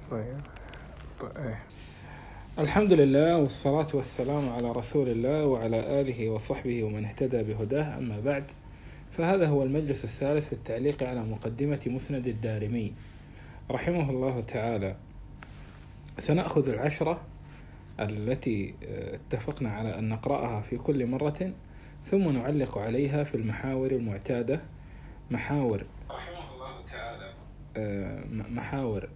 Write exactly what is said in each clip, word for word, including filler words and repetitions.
طيب. طيب. الحمد لله والصلاة والسلام على رسول الله وعلى آله وصحبه ومن اهتدى بهداه. أما بعد، فهذا هو المجلس الثالث في التعليق على مقدمة مسند الدارمي رحمه الله تعالى. سنأخذ العشرة التي اتفقنا على أن نقرأها في كل مرة، ثم نعلق عليها في المحاور المعتادة. محاور رحمه الله تعالى محاور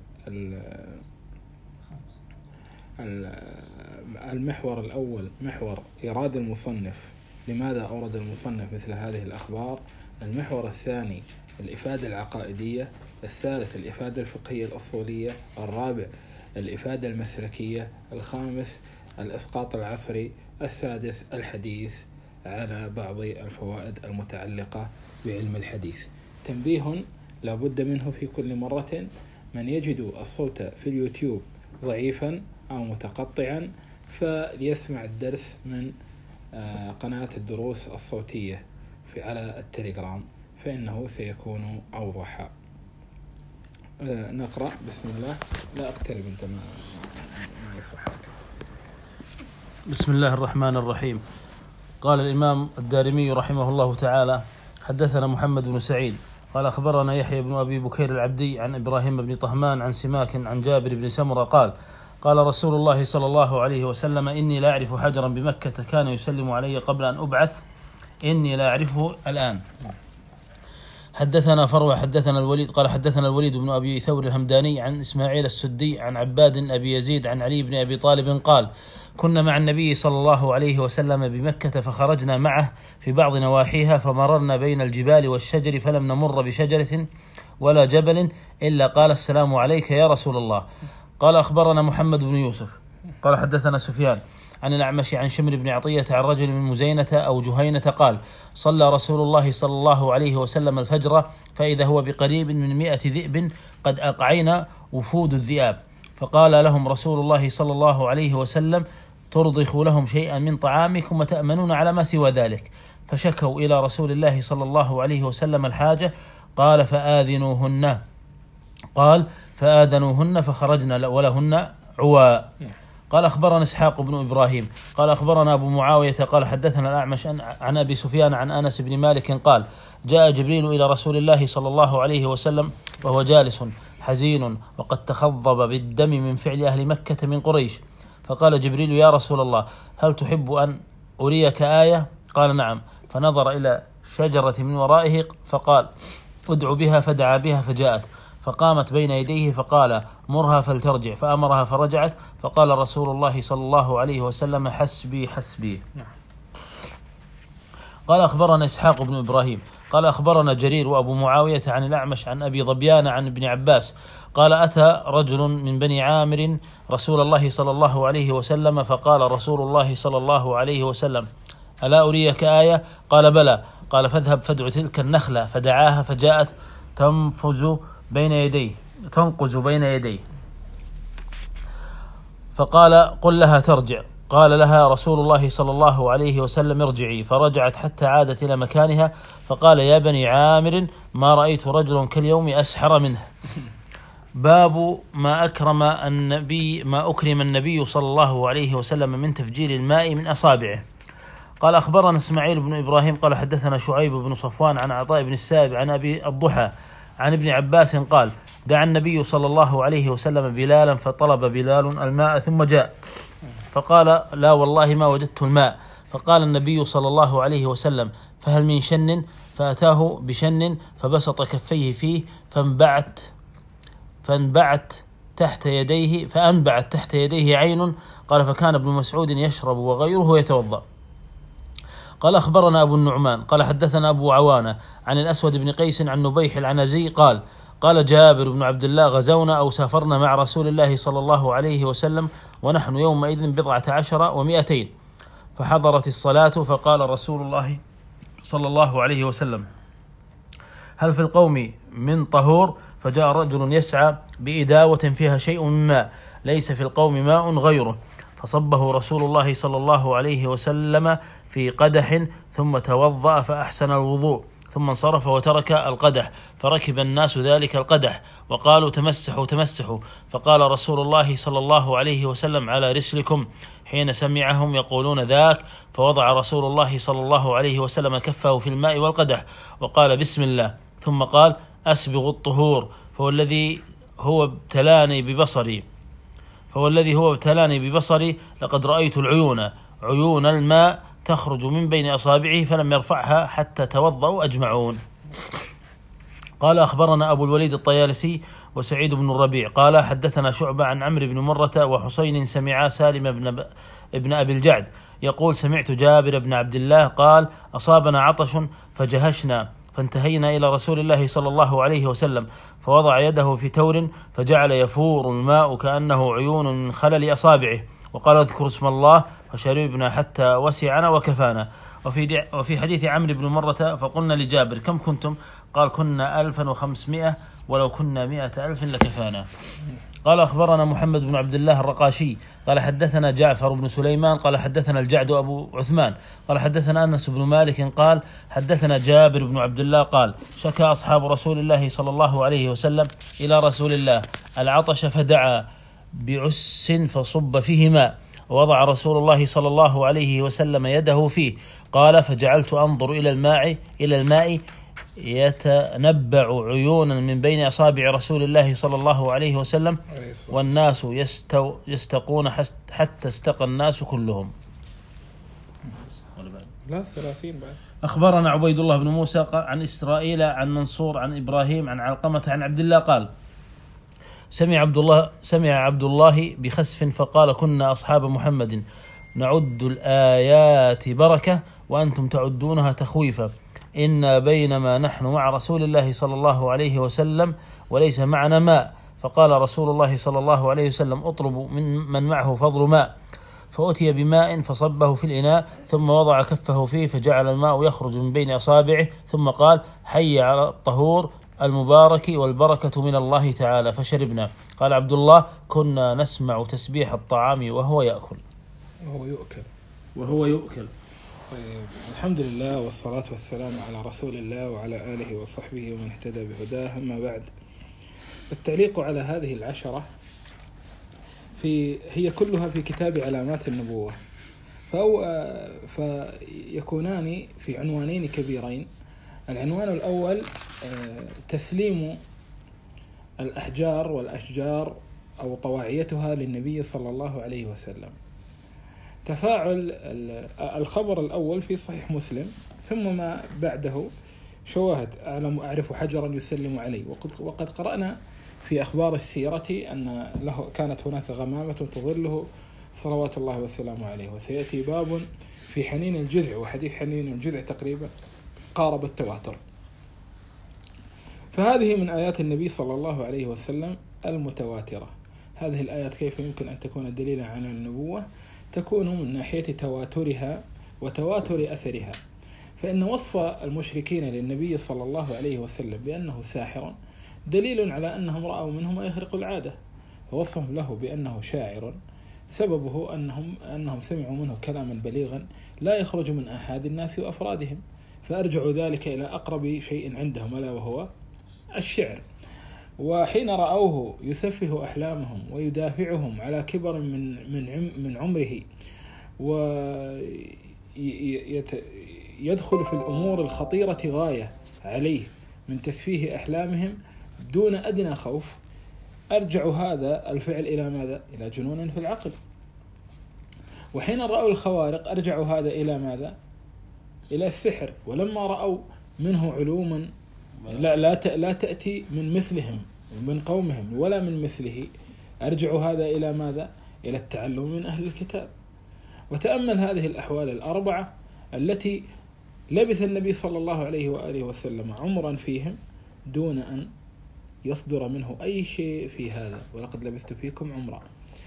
المحور الأول محور إيراد المصنف، لماذا أورد المصنف مثل هذه الأخبار. المحور الثاني الإفادة العقائدية. الثالث الإفادة الفقهية الأصولية. الرابع الإفادة المسلكية. الخامس الإسقاط العصري. السادس الحديث على بعض الفوائد المتعلقة بعلم الحديث. تنبيه لا بد منه في كل مرة: من يجد الصوت في اليوتيوب ضعيفا أو متقطعا فليسمع الدرس من قناة الدروس الصوتية في على التليجرام، فإنه سيكون أوضح. نقرأ. بسم الله. لا أقترب أنت ما ما يصحك. بسم الله الرحمن الرحيم. قال الإمام الدارمي رحمه الله تعالى: حدثنا محمد بن سعيد قال أخبرنا يحيى بن أبي بكير العبدي عن إبراهيم بن طهمان عن سماك عن جابر بن سمرة قال: قال رسول الله صلى الله عليه وسلم: إني لا أعرف حجرا بمكة كان يسلم علي قبل أن أبعث، إني لا أعرفه الآن. حدثنا فروة حدثنا الوليد قال حدثنا الوليد بن أبي ثور الهمداني عن إسماعيل السدي عن عباد أبي يزيد عن علي بن أبي طالب قال: كنا مع النبي صلى الله عليه وسلم بمكة فخرجنا معه في بعض نواحيها، فمررنا بين الجبال والشجر فلم نمر بشجرة ولا جبل إلا قال: السلام عليك يا رسول الله. قال أخبرنا محمد بن يوسف قال حدثنا سفيان عن الأعمش عن شمر بن عطية عن رجل من مزينة أو جهينة قال: صلى رسول الله صلى الله عليه وسلم الفجر فإذا هو بقريب من مئة ذئب قد أقعين وفود الذئاب، فقال لهم رسول الله صلى الله عليه وسلم: ترضخ لهم شيئا من طعامكم وتأمنون على ما سوى ذلك، فشكوا إلى رسول الله صلى الله عليه وسلم الحاجة، قال: فآذنوهن قال فآذنوهن فخرجنا ولهن عواء. قال أخبرنا إسحاق بن إبراهيم قال أخبرنا أبو معاوية قال حدثنا الأعمش عن أبي سفيان عن أنس بن مالك قال: جاء جبريل إلى رسول الله صلى الله عليه وسلم وهو جالس حزين وقد تخضب بالدم من فعل أهل مكة من قريش، فقال جبريل: يا رسول الله، هل تحب أن أريك آية؟ قال: نعم. فنظر إلى شجرة من ورائه فقال: ادع بها، فدعا بها فجاءت، فقامت بين يديه فقال: مرها فلترجع، فأمرها فرجعت، فقال رسول الله صلى الله عليه وسلم: حسبي حسبي. قال أخبرنا إسحاق بن إبراهيم قال أخبرنا جرير وأبو معاوية عن الأعمش عن أبي ظبيان عن ابن عباس قال: أتى رجل من بني عامر رسول الله صلى الله عليه وسلم، فقال رسول الله صلى الله عليه وسلم: ألا أريك آية؟ قال: بلى. قال: فاذهب فادع تلك النخلة، فدعاها فجاءت تنفذ بين يديه تنقز بين يديه، فقال: قل لها ترجع. قال لها رسول الله صلى الله عليه وسلم: ارجعي، فرجعت حتى عادت إلى مكانها، فقال: يا بني عامر، ما رأيت رجل كاليوم أسحر منه. باب ما أكرم النبي ما أكرم النبي صلى الله عليه وسلم من تفجير الماء من أصابعه. قال أخبرنا إسماعيل بن إبراهيم قال حدثنا شعيب بن صفوان عن عطاء بن السائب عن أبي الضحى عن ابن عباس قال: دعا النبي صلى الله عليه وسلم بلالا، فطلب بلال الماء ثم جاء فقال: لا والله ما وجدت الماء. فقال النبي صلى الله عليه وسلم: فهل من شن؟ فأتاه بشن فبسط كفيه فيه فانبعت فانبعت تحت يديه فأنبعت تحت يديه عين. قال: فكان ابن مسعود يشرب وغيره يتوضأ. قال أخبرنا أبو النعمان قال حدثنا أبو عوانة عن الأسود بن قيس عن نبيح العنزي قال: قال جابر بن عبد الله: غزونا أو سافرنا مع رسول الله صلى الله عليه وسلم ونحن يومئذ بضعة عشر ومئتين، فحضرت الصلاة، فقال رسول الله صلى الله عليه وسلم: هل في القوم من طهور؟ فجاء رجل يسعى بإداوة فيها شيء من ماء، ليس في القوم ماء غيره، فصبه رسول الله صلى الله عليه وسلم في قدح ثم توضأ فأحسن الوضوء، ثم انصرف وترك القدح، فركب الناس ذلك القدح وقالوا تمسحوا تمسحوا، فقال رسول الله صلى الله عليه وسلم على رسلكم، حين سمعهم يقولون ذاك، فوضع رسول الله صلى الله عليه وسلم كفه في الماء والقدح وقال بسم الله، ثم قال أسبغ الطهور، فهو الذي هو ابتلاني ببصري فهو الذي هو ابتلاني ببصري لقد رأيت العيون عيون الماء تخرج من بين أصابعه فلم يرفعها حتى توضأوا أجمعون. قال أخبرنا أبو الوليد الطيالسي وسعيد بن الربيع قال حدثنا شعبة عن عمرو بن مرة وحسين سمعا سالم بن, ابن أبي الجعد يقول سمعت جابر بن عبد الله قال أصابنا عطش فجهشنا فانتهينا إلى رسول الله صلى الله عليه وسلم، فوضع يده في تور فجعل يفور الماء كأنه عيون من خلل أصابعه، وقال اذكر اسم الله، فشربنا حتى وسعنا وكفانا. وفي وفي حديث عمرو بن مرة فقلنا لجابر كم كنتم؟ قال كنا ألفا وخمسمائة ولو كنا مائة ألف لكفانا. قال أخبرنا محمد بن عبد الله الرقاشي قال حدثنا جعفر بن سليمان قال حدثنا الجعد أبو عثمان قال حدثنا أنس بن مالك قال حدثنا جابر بن عبد الله قال شكى أصحاب رسول الله صلى الله عليه وسلم إلى رسول الله العطش فدعا بعس فصب فيه ماء، ووضع رسول الله صلى الله عليه وسلم يده فيه، قال فجعلت أنظر إلى الماء إلى الماء يتنبع عيونا من بين أصابع رسول الله صلى الله عليه وسلم، والناس يستو يستقون حتى استقى الناس كلهم. لا ثلاثين بعد. أخبرنا عبيد الله بن موسى عن إسرائيل عن منصور عن إبراهيم عن علقمة عن عبد الله قال سمع عبد الله سمع عبد الله بخسف فقال كنا أصحاب محمد نعد الآيات بركة وأنتم تعدونها تخويفا، إن بينما نحن مع رسول الله صلى الله عليه وسلم وليس معنا ماء، فقال رسول الله صلى الله عليه وسلم اطلبوا من من معه فضل ماء، فأتي بماء فصبه في الإناء ثم وضع كفه فيه فجعل الماء يخرج من بين أصابعه، ثم قال حي على الطهور المبارك والبركة من الله تعالى، فشربنا. قال عبد الله كنا نسمع تسبيح الطعام وهو يأكل وهو يؤكل وهو يؤكل طيب، الحمد لله والصلاة والسلام على رسول الله وعلى آله وصحبه ومن اهتدى بهداه. أما بعد، التعليق على هذه العشرة في هي كلها في كتاب علامات النبوة، فهو فيكونان في عنوانين كبيرين. العنوان الأول تسليم الأحجار والأشجار أو طواعيتها للنبي صلى الله عليه وسلم. تفاعل الخبر الأول في صحيح مسلم، ثم ما بعده شواهد أعلم أعرف حجرا يسلم عليه، وقد قرأنا في أخبار السيرة أن له كانت هناك غمامة تظله صلوات الله وسلامه عليه، وسيأتي باب في حنين الجذع، وحديث حنين الجذع تقريبا قارب التواتر. فهذه من آيات النبي صلى الله عليه وسلم المتواترة. هذه الآيات كيف يمكن أن تكون دليلا على النبوة؟ تكون من ناحية تواترها وتواتر أثرها، فإن وصف المشركين للنبي صلى الله عليه وسلم بأنه ساحر دليل على أنهم رأوا منه ما يخرق العادة، فوصفهم له بأنه شاعر سببه أنهم, أنهم سمعوا منه كلاما بليغا لا يخرج من أحد الناس وأفرادهم، فأرجعوا ذلك إلى أقرب شيء عندهم ألا وهو الشعر. وحين رأوه يسفه أحلامهم ويدافعهم على كبر من من من عمره ويدخل في الأمور الخطيرة غاية عليه من تسفيه أحلامهم دون أدنى خوف، أرجعوا هذا الفعل إلى ماذا؟ إلى جنون في العقل. وحين رأوا الخوارق أرجعوا هذا إلى ماذا؟ إلى السحر. ولما رأوا منه علوما لا لا لا تأتي من مثلهم من قومهم ولا من مثله، أرجعوا هذا إلى ماذا؟ إلى التعلم من أهل الكتاب. وتأمل هذه الأحوال الأربعة التي لبث النبي صلى الله عليه وآله وسلم عمرا فيهم دون أن يصدر منه أي شيء في هذا، ولقد لبثت فيكم عمرا.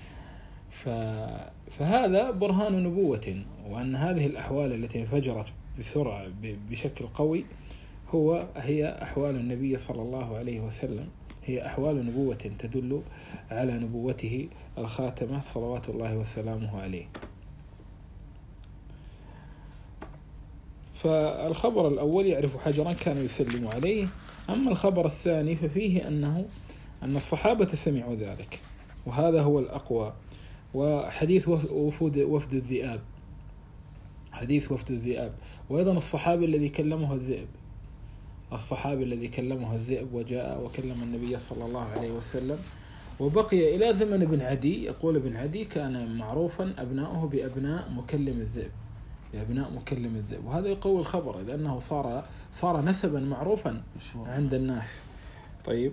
فهذا برهان نبوة، وأن هذه الأحوال التي انفجرت بسرعة بشكل قوي هو هي أحوال النبي صلى الله عليه وسلم، هي أحوال نبوة تدل على نبوته الخاتمة صلوات الله وسلامه عليه. فالخبر الأول يعرف حجرا كان يسلم عليه. أما الخبر الثاني ففيه أنه أن الصحابة سمعوا ذلك، وهذا هو الأقوى. وحديث وفود وفد الذئاب، حديث وفد الذئاب، وأيضا الصحابي الذي كلمه الذئب، الصحابي الذي كلمه الذئب وجاء وكلم النبي صلى الله عليه وسلم. وبقي إلى زمن ابن عدي. يقول ابن عدي كان معروفا أبناؤه بأبناء مكلم الذئب، بأبناء مكلم الذئب، وهذا يقوي الخبر لأنه صار صار نسبا معروفا عند الناس. طيب،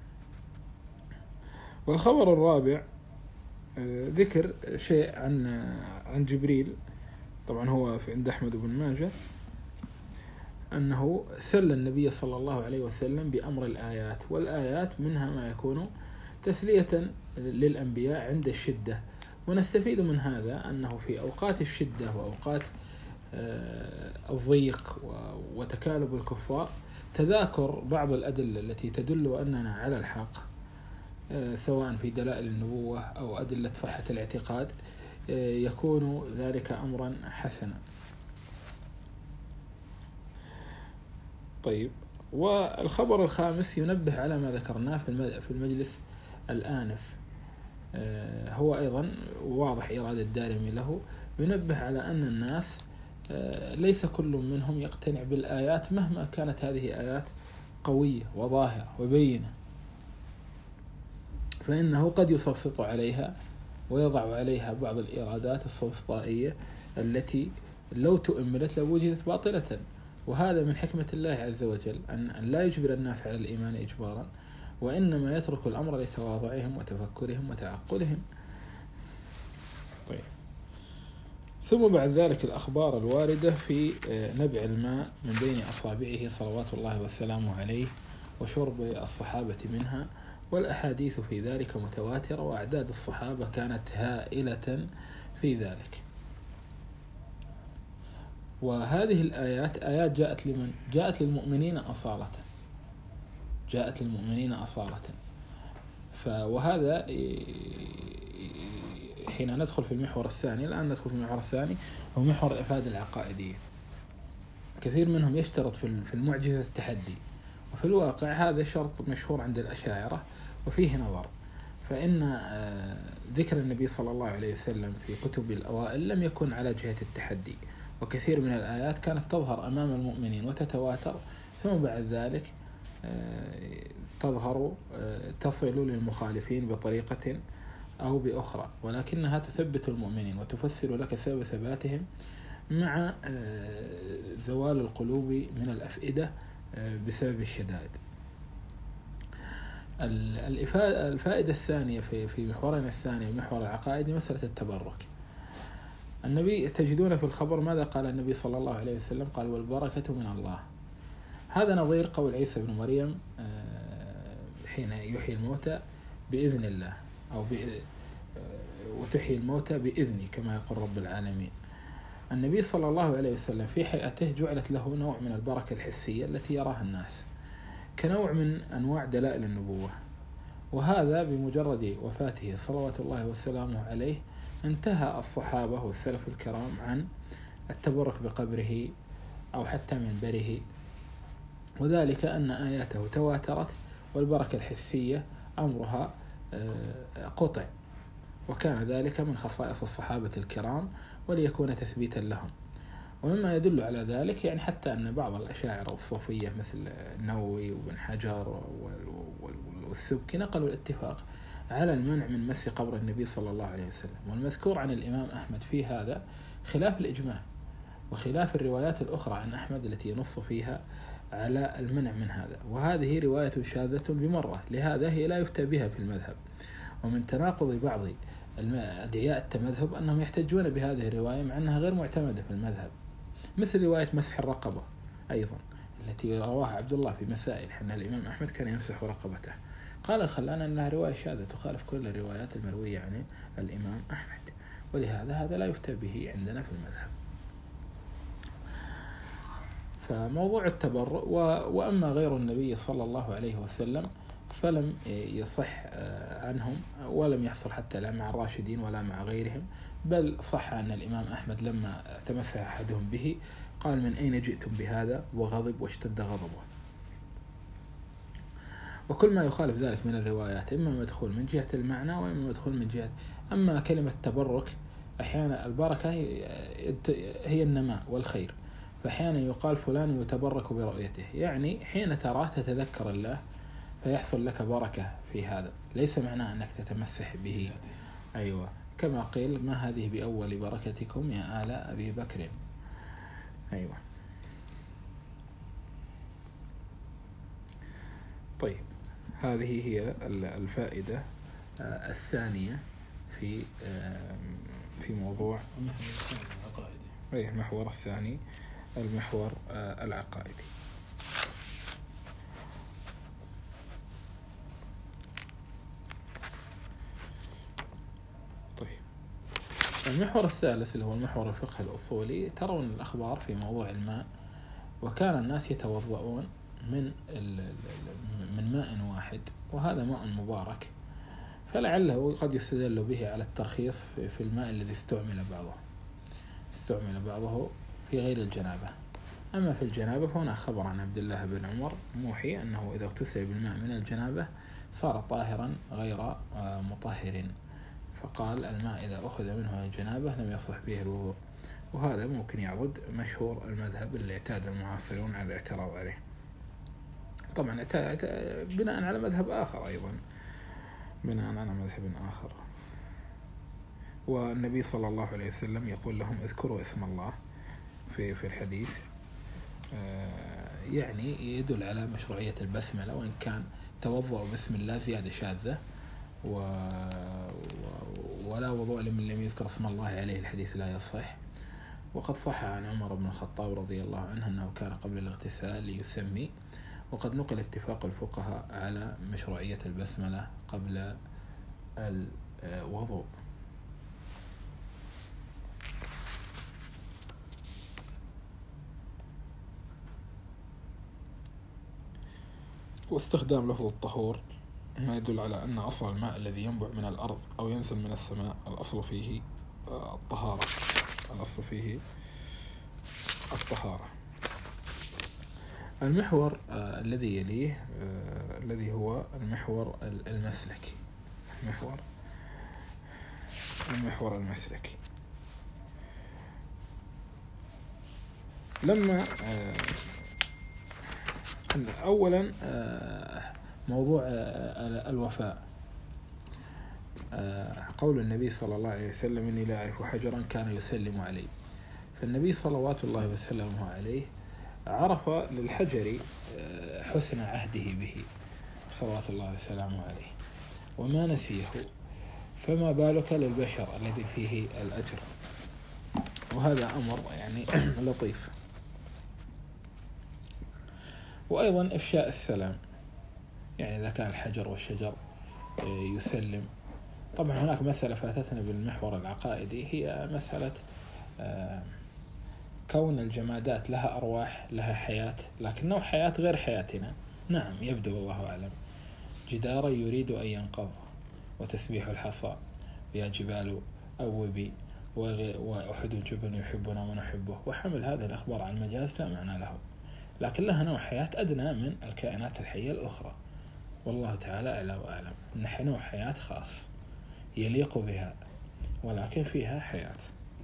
والخبر الرابع ذكر شيء عن عن جبريل، طبعا هو في عند أحمد بن ماجه، أنه سل النبي صلى الله عليه وسلم بأمر الآيات، والآيات منها ما يكون تسلية للأنبياء عند الشدة. ونستفيد من هذا أنه في أوقات الشدة وأوقات الضيق وتكالب الكفار تذاكر بعض الأدلة التي تدل أننا على الحق، سواء في دلائل النبوة أو أدلة صحة الاعتقاد، يكون ذلك أمرا حسنا. طيب، والخبر الخامس ينبه على ما ذكرناه في المجلس الآنف، هو أيضا واضح إرادة الدارمي له، ينبه على أن الناس ليس كل منهم يقتنع بالآيات مهما كانت هذه آيات قوية وظاهرة وبينة، فإنه قد يسلط عليها ويضع عليها بعض الإرادات السوسطائية التي لو تؤملت لوجدت باطلة. وهذا من حكمة الله عز وجل أن لا يجبر الناس على الإيمان إجبارا، وإنما يترك الأمر لتواضعهم وتفكرهم وتعقلهم. طيب، ثم بعد ذلك الأخبار الواردة في نبع الماء من بين أصابعه صلوات الله والسلام عليه وشرب الصحابة منها، والأحاديث في ذلك متواترة، وأعداد الصحابة كانت هائلة في ذلك. وهذه الآيات آيات جاءت لمن؟ جاءت للمؤمنين أصالة، جاءت للمؤمنين أصالة. وهذا حين ندخل في المحور الثاني، الآن ندخل في المحور الثاني هو محور الإفادة العقائدية. كثير منهم يشترط في المعجزة التحدي، وفي الواقع هذا شرط مشهور عند الأشاعرة وفيه نظر، فإن ذكر النبي صلى الله عليه وسلم في كتب الأوائل لم يكن على جهة التحدي، وكثير من الآيات كانت تظهر أمام المؤمنين وتتواتر، ثم بعد ذلك تظهر تصل للمخالفين بطريقة أو بأخرى، ولكنها تثبت المؤمنين وتفسر لك سبب ثباتهم مع زوال القلوب من الأفئدة بسبب الشدائد. الفائدة الثانية في في محورنا الثاني محور العقائد مسألة التبرك. النبي تجدون في الخبر ماذا قال النبي صلى الله عليه وسلم؟ قال: والبركة من الله. هذا نظير قول عيسى بن مريم حين يحيي الموتى بإذن الله، أو وتحيي الموتى بإذني كما يقول رب العالمين. النبي صلى الله عليه وسلم في حياته جعلت له نوع من البركة الحسية التي يراها الناس كنوع من أنواع دلائل النبوة، وهذا بمجرد وفاته صلوات الله وسلامه عليه انتهى الصحابة والسلف الكرام عن التبرك بقبره أو حتى منبره، وذلك أن آياته تواترت والبركة الحسية أمرها قطع، وكان ذلك من خصائص الصحابة الكرام وليكون تثبيتا لهم. ومما يدل على ذلك يعني حتى أن بعض الأشاعرة والصوفية مثل النووي وابن حجر والسبكي نقلوا الاتفاق على المنع من مس قبر النبي صلى الله عليه وسلم، والمذكور عن الإمام أحمد في هذا خلاف الإجماع وخلاف الروايات الأخرى عن أحمد التي ينص فيها على المنع من هذا، وهذه رواية شاذة بمرة، لهذا هي لا يفتى بها في المذهب. ومن تناقض بعض أدعياء التمذهب أنهم يحتجون بهذه الرواية مع أنها غير معتمدة في المذهب، مثل رواية مسح الرقبة أيضا التي رواها عبد الله في مسائل أن الإمام أحمد كان يمسح رقبته. قال الخلان أنها رواية شاذة تخالف كل الروايات المروية عن الإمام أحمد، ولهذا هذا لا يفتى به عندنا في المذهب. فموضوع التبرؤ وأما غير النبي صلى الله عليه وسلم فلم يصح عنهم ولم يحصل حتى لا مع الراشدين ولا مع غيرهم، بل صح أن الإمام أحمد لما تمسح أحدهم به قال من أين جئتم بهذا؟ وغضب واشتد غضبه. وكل ما يخالف ذلك من الروايات إما مدخول من جهة المعنى وإما مدخول من جهة. أما كلمة تبرك، أحيانا البركة هي النماء والخير، فأحيانا يقال فلان يتبرك برؤيته، يعني حين تراه تتذكر الله فيحصل لك بركة في هذا، ليس معناه أنك تتمسح به. أيوة، كما قيل ما هذه بأول بركتكم يا آل أبي بكر. أيوة. طيب، هذه هي الفائدة الثانية في في موضوع المحور الثاني، المحور العقائدي. طيب، المحور الثالث اللي هو المحور الفقه الأصولي. ترون الأخبار في موضوع الماء، وكان الناس يتوضؤون من من ماء واحد، وهذا ماء مبارك، فلعله قد يستدل به على الترخيص في الماء الذي استعمل بعضه استعمل بعضه في غير الجنابة. أما في الجنابة فهنا خبر عن عبد الله بن عمر موحي أنه إذا اغتسل بالماء من الجنابة صار طاهرا غير مطهر، فقال الماء إذا أخذ منه الجنابة لم يصح به الوضوء. وهذا ممكن يعضد مشهور المذهب اللي اعتاد المعاصرون على الاعتراض عليه، طبعا بناء على مذهب آخر، أيضا بناء على مذهب آخر. والنبي صلى الله عليه وسلم يقول لهم اذكروا اسم الله في في الحديث، يعني يدل على مشروعية البسملة، وإن كان توضأ بسم الله زيادة شاذة، و... ولا وضوء لمن لم يذكر اسم الله عليه، الحديث لا يصح. وقد صح عن عمر بن الخطاب رضي الله عنه أنه كان قبل الاغتسال يسمي، وقد نقل اتفاق الفقهاء على مشروعية البسملة قبل الوضوء. واستخدام لفظ الطهور ما يدل على أن أصل الماء الذي ينبع من الأرض أو ينزل من السماء الأصل فيه الطهارة الأصل فيه الطهارة. المحور آه الذي يليه آه الذي هو المحور المسلكي المحور المحور المسلكي. لما آه أولا آه موضوع آه الوفاء، آه قول النبي صلى الله عليه وسلم إني لا أعرف حجرا كان يسلم علي. فالنبي صلوات الله وسلامه عليه عرف للحجر حسن عهده به صلوات الله وسلامه عليه وما نسيه، فما بالك للبشر الذي فيه الأجر. وهذا أمر يعني لطيف. وأيضا إفشاء السلام، يعني إذا كان الحجر والشجر يسلم. طبعا هناك مسألة فاتتنا بالمحور العقائدي، هي مسألة كون الجمادات لها أرواح، لها حياة، لكنه حياة غير حياتنا. نعم، يبدو والله أعلم جدارا يريد أن ينقض، وتسبيح الحصى يا جبال أوبي، وأحد جبن يحبنا ونحبه، وحمل هذه الأخبار عن المجاز لا معنى له، لكن لها نوع حياة أدنى من الكائنات الحية الأخرى، والله تعالى أعلى وأعلم. نحن نوع حياة خاص يليق بها، ولكن فيها حياة.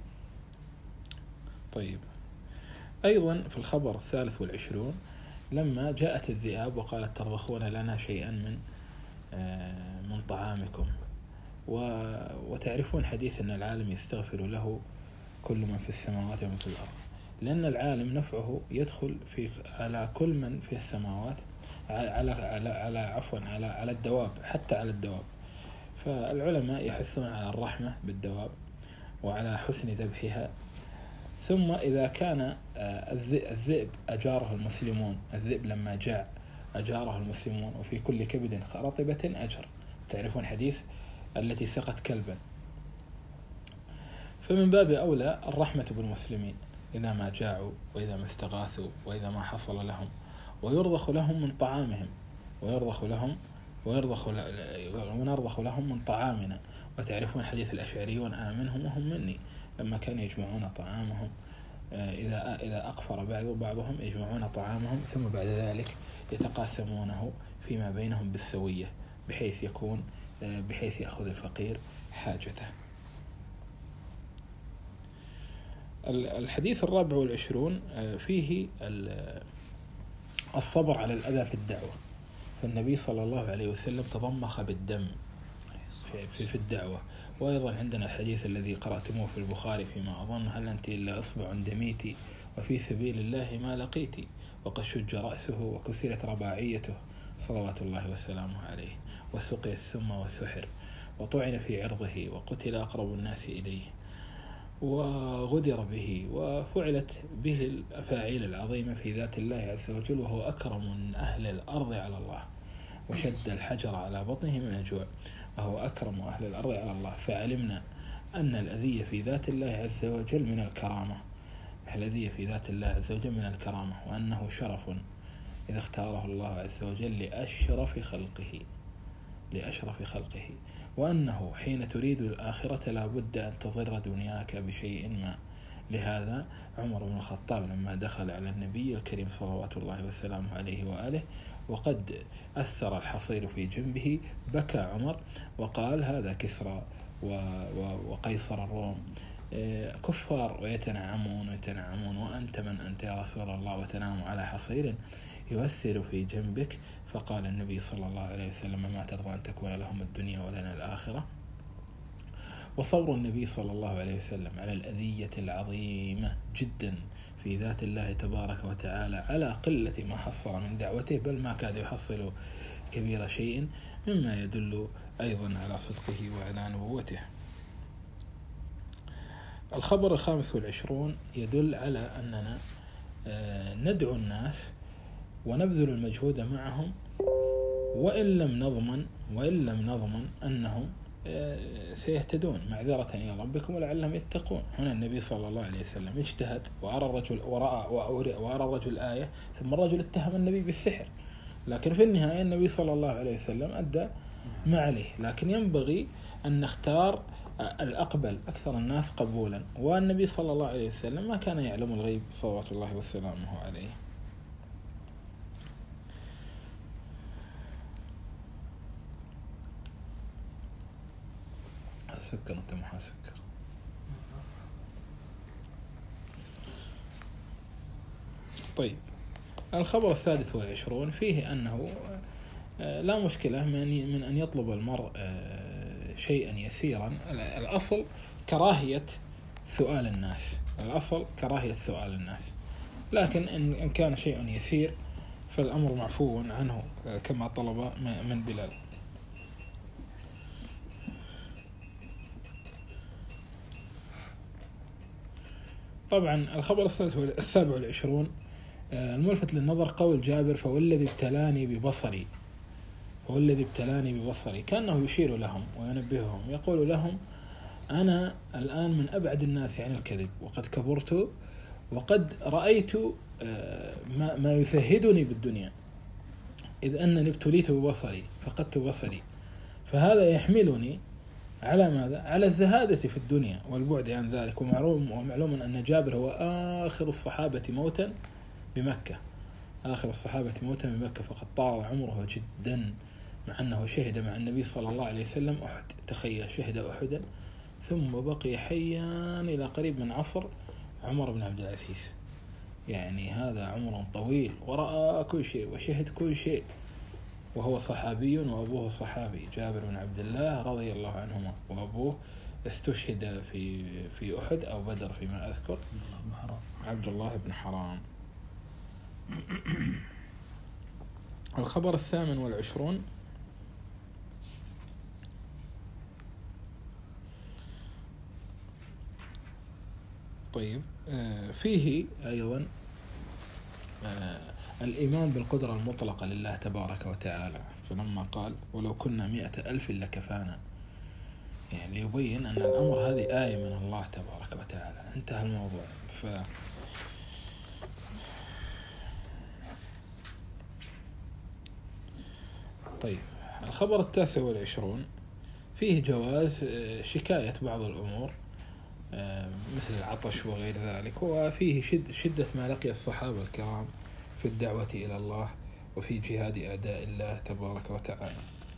طيب، أيضا في الخبر الثالث والعشرون لما جاءت الذئاب وقالت ترضخون لنا شيئا من من طعامكم، وتعرفون حديث أن العالم يستغفر له كل من في السماوات ومن في الأرض، لأن العالم نفعه يدخل في على كل من في السماوات، على على على عفوا على على الدواب، حتى على الدواب. فالعلماء يحثون على الرحمة بالدواب وعلى حسن ذبحها. ثم إذا كان الذئب أجاره المسلمون، الذئب لما جاع أجاره المسلمون، وفي كل كبد رطبة أجر، تعرفون حديث التي سقت كلبا. فمن باب أولى الرحمة بالمسلمين إذا ما جاعوا، وإذا ما استغاثوا، وإذا ما حصل لهم، ويرضخ لهم من طعامهم، ويرضخ لهم ويرضخ ونرضخ لهم من طعامنا. وتعرفون حديث الأشعريون أنا منهم وهم مني، لما كانوا يجمعون طعامهم إذا إذا أقفر بعض بعضهم يجمعون طعامهم ثم بعد ذلك يتقاسمونه فيما بينهم بالسوية، بحيث يكون بحيث يأخذ الفقير حاجته. الحديث الرابع والعشرون فيه الصبر على الأذى في الدعوة. فالنبي صلى الله عليه وسلم تضمخ بالدم في في الدعوة. وأيضا عندنا الحديث الذي قرأتموه في البخاري فيما أظن: هل أنت إلا إصبع دميتي وفي سبيل الله ما لقيتي، وقد شج رأسه وكسرت رباعيته صلوات الله وسلامه عليه، وسقي السم والسحر، وطعن في عرضه، وقتل أقرب الناس إليه، وغدر به، وفعلت به الأفاعيل العظيمة في ذات الله عز وجل، وهو أكرم من أهل الأرض على الله، وشد الحجر على بطنه من الجوع، وهو أكرم أهل الأرض على الله. فعلمنا أن الأذية في ذات الله عز وجل من الكرامة، الأذية في ذات الله عز وجل من الكرامة، وأنه شرف إذا اختاره الله عز وجل لأشرف خلقه لأشرف خلقه وأنه حين تريد الآخرة لا بد أن تضر دنياك بشيء ما. لهذا عمر بن الخطاب لما دخل على النبي الكريم صلوات الله وسلامه عليه وآله وقد أثر الحصير في جنبه، بكى عمر وقال: هذا كسرى وقيصر الروم كفار ويتنعمون ويتنعمون، وأنت من أنت يا رسول الله وتنام على حصير يؤثر في جنبك؟ فقال النبي صلى الله عليه وسلم: ما ترضى أن تكون لهم الدنيا ولنا الآخرة؟ وصبر النبي صلى الله عليه وسلم على الأذية العظيمة جدا في ذات الله تبارك وتعالى على قلة ما حصل من دعوته، بل ما كاد يحصل كبير شيء، مما يدل أيضا على صدقه وعلى نبوته. الخبر الخامس والعشرون يدل على أننا ندعو الناس ونبذل المجهود معهم، وإن لم نضمن وإن لم نضمن أنهم سيهتدون، معذرة إلى ربكم ولعلهم يتقون. هنا النبي صلى الله عليه وسلم اجتهد وأرى الرجل ورأى وأرى الرجل آية، ثم الرجل اتهم النبي بالسحر، لكن في النهاية النبي صلى الله عليه وسلم أدى ما عليه. لكن ينبغي أن نختار الأقبل أكثر الناس قبولا، والنبي صلى الله عليه وسلم ما كان يعلم الغيب صلوات الله وسلامه عليه. سكر أنت محاسكر. طيب، الخبر السادس والعشرون فيه أنه لا مشكلة من أن يطلب المرء شيئا يسيرا. الأصل كراهية سؤال الناس، الأصل كراهية سؤال الناس، لكن إن كان شيء يسير فالأمر معفو عنه كما طلب من بلال. طبعا الخبر السابع والعشرون الملفت للنظر قول جابر: فوالذي ابتلاني ببصري فوالذي ابتلاني ببصري كأنه يشير لهم وينبههم، يقول لهم: أنا الآن من أبعد الناس عن الكذب، وقد كبرت، وقد رأيت ما يسهدني بالدنيا، إذ أنني ابتليت ببصري فقدت بصري، فهذا يحملني على ماذا؟ على الزهادة في الدنيا والبعد عن ذلك. ومعلوم ومعلوم أن جابر هو آخر الصحابة موتا بمكة آخر الصحابة موتا بمكة فقد طال عمره جدا، مع أنه شهد مع النبي صلى الله عليه وسلم أحد. تخيل، شهد أحدا ثم بقي حيا إلى قريب من عصر عمر بن عبد العزيز، يعني هذا عمر طويل، ورأى كل شيء وشهد كل شيء، وهو صحابي وأبوه صحابي، جابر بن عبد الله رضي الله عنهما، وأبوه استشهد في في أحد أو بدر فيما أذكر، عبد الله بن حرام. الخبر الثامن والعشرون طيب فيه أيضا الإيمان بالقدرة المطلقة لله تبارك وتعالى، فلما قال: ولو كنا مئة ألف لكفانا، يعني يبين أن الأمر هذه آية من الله تبارك وتعالى، انتهى الموضوع. ف طيب الخبر التاسع والعشرون فيه جواز شكاية بعض الأمور مثل العطش وغير ذلك. وفيه شد شدة ما لقي الصحابة الكرام في الدعوة إلى الله وفي جهاد أعداء الله تبارك وتعالى.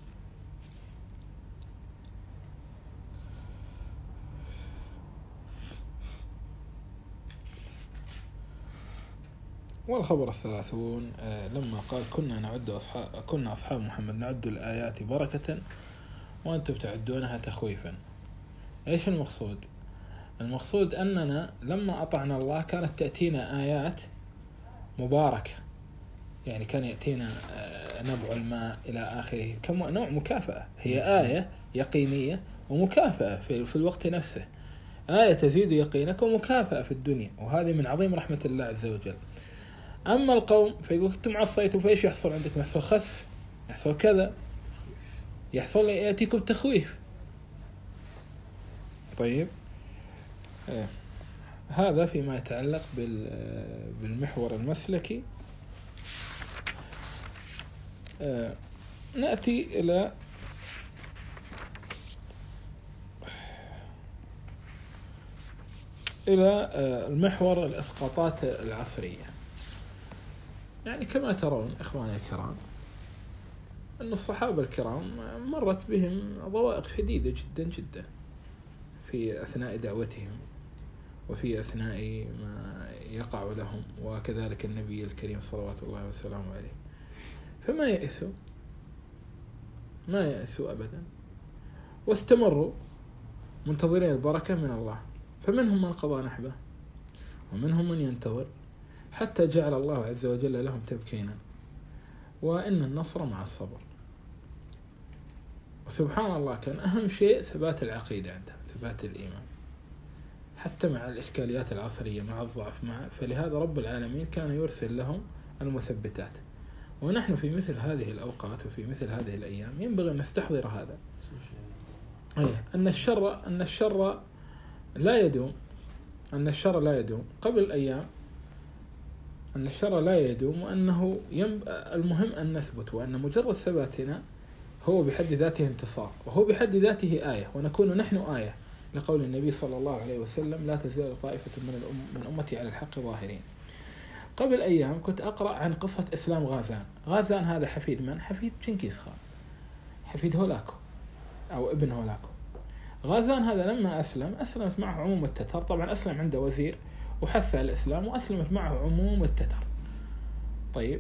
والخبر الثلاثون لما قال كنا نعد أصحاب كنا أصحاب محمد نعد الآيات بركة وأنتم تعدونها تخويفا. إيش المقصود؟ المقصود أننا لما أطعنا الله كانت تأتينا آيات مباركة، يعني كان يأتينا نبع الماء إلى آخره كنوع مكافأة، هي آية يقينية ومكافأة في الوقت نفسه، آية تزيد يقينك ومكافأة في الدنيا، وهذه من عظيم رحمة الله عز وجل. أما القوم فيقول أنتم عصيتوا فإيش يحصل عندكم؟ يحصل خسف، يحصل كذا، يحصل يأتيكم تخويف. طيب آه. هذا فيما يتعلق بالمحور المسلكي. آه. نأتي إلى إلى المحور الإسقاطات العصرية. يعني كما ترون إخواني الكرام أن الصحابة الكرام مرت بهم ضوائق شديدة جدا جدا في أثناء دعوتهم وفي أثناء ما يقع لهم، وكذلك النبي الكريم صلوات الله وسلامه عليه. فما يأسوا ما يأسوا أبدا، واستمروا منتظرين البركة من الله. فمنهم من قضى نحبه ومنهم من ينتظر حتى جعل الله عز وجل لهم تمكينا، وإن النصر مع الصبر. وسبحان الله كان أهم شيء ثبات العقيدة عندهم، ثبات الإيمان حتى مع الإشكاليات العصرية، مع الضعف، مع فلهذا رب العالمين كان يرسل لهم المثبتات. ونحن في مثل هذه الأوقات وفي مثل هذه الأيام ينبغي أن نستحضر هذا، أيه أن الشر أن الشر لا يدوم أن الشر لا يدوم قبل أيام أن الشر لا يدوم، وأنه ينب... المهم أن نثبت، وأن مجرد ثباتنا هو بحد ذاته انتصار، وهو بحد ذاته آية، ونكون نحن آية، لقول النبي صلى الله عليه وسلم لا تزال طائفة من الأم من أمتي على الحق ظاهرين. قبل أيام كنت أقرأ عن قصة إسلام غازان. غازان هذا حفيد من؟ حفيد جنكيز خان، حفيد هولاكو أو ابن هولاكو. غازان هذا لما أسلم أسلمت معه عموم التتر، طبعا أسلم عنده وزير وحث على الإسلام، وأسلمت معه عموم التتر. طيب،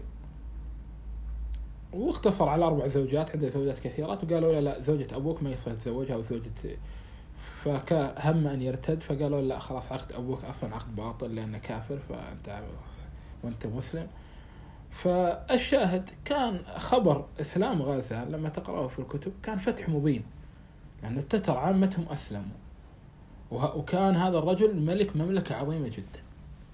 واقتصر على أربع زوجات، عنده زوجات كثيرات، وقالوا له لا زوجة أبوك ما يصير تزوجها، وزوجة فكهم أن يرتد، فقالوا لا خلاص عقد أبوك أصلا عقد باطل لأنه كافر فأنت وأنت مسلم. فالشاهد كان خبر إسلام غازان لما تقرأه في الكتب كان فتح مبين، لأن التتر عامتهم أسلموا، وكان هذا الرجل ملك مملكة عظيمة جدا،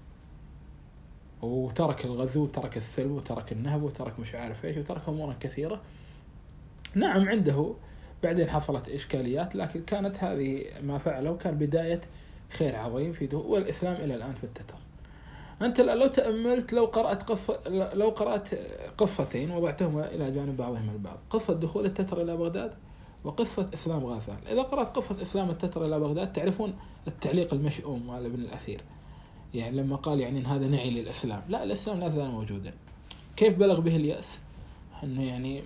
وترك الغزو وترك السلب وترك النهب وترك مش عارف ايش وترك امورا كثيرة. نعم عنده بعدين حصلت إشكاليات، لكن كانت هذه ما فعله كان بداية خير عظيم في دول، والإسلام إلى الآن في التتر. أنت لو تأملت لو قرأت قصة لو قرأت قصتين وضعتهما إلى جانب بعضهم البعض، قصة دخول التتر إلى بغداد وقصة إسلام غازان. إذا قرأت قصة إسلام التتر إلى بغداد تعرفون التعليق المشؤوم مال ابن الأثير، يعني لما قال يعني إن هذا نعي للإسلام، لا الإسلام لا زال موجودا. كيف بلغ به اليأس أنه يعني،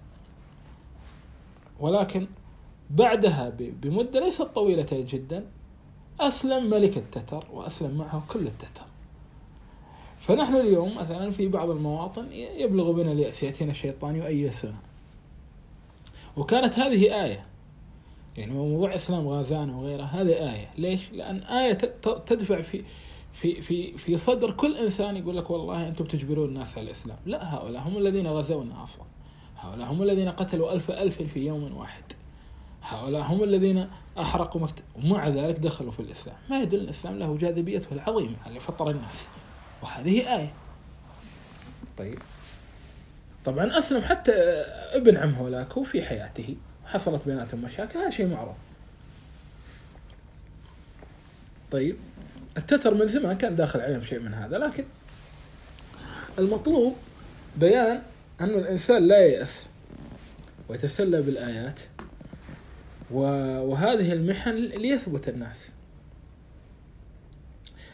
ولكن بعدها بمدة ليست طويلة جدا أسلم ملك التتر وأسلم معه كل التتر. فنحن اليوم مثلا في بعض المواطن يبلغ بنا اليأس، يأتينا الشيطان يؤيسنا، وكانت هذه آية، يعني موضوع إسلام غازان وغيره هذه آية. ليش؟ لأن آية تدفع في في في في صدر كل إنسان يقول لك والله أنتم تجبرون الناس على الإسلام. لا، هؤلاء هم الذين غزونا أصلا، هؤلاء هم الذين قتلوا ألف ألف في يوم واحد، هؤلاء هم الذين أحرقوا مكتب، ومع ذلك دخلوا في الإسلام. ما يدل الإسلام له جاذبيته العظيمة اللي فطر الناس، وهذه آية. طيب، طبعا أسلم حتى ابن عم هولاكو في حياته، حصلت بيناتهم مشاكل، هذا شيء معروف. طيب، التتر من زمان كان داخل عليهم شيء من هذا، لكن المطلوب بيان أن الإنسان لا يأس ويتسلى بالآيات، وهذه المحن ليثبت الناس،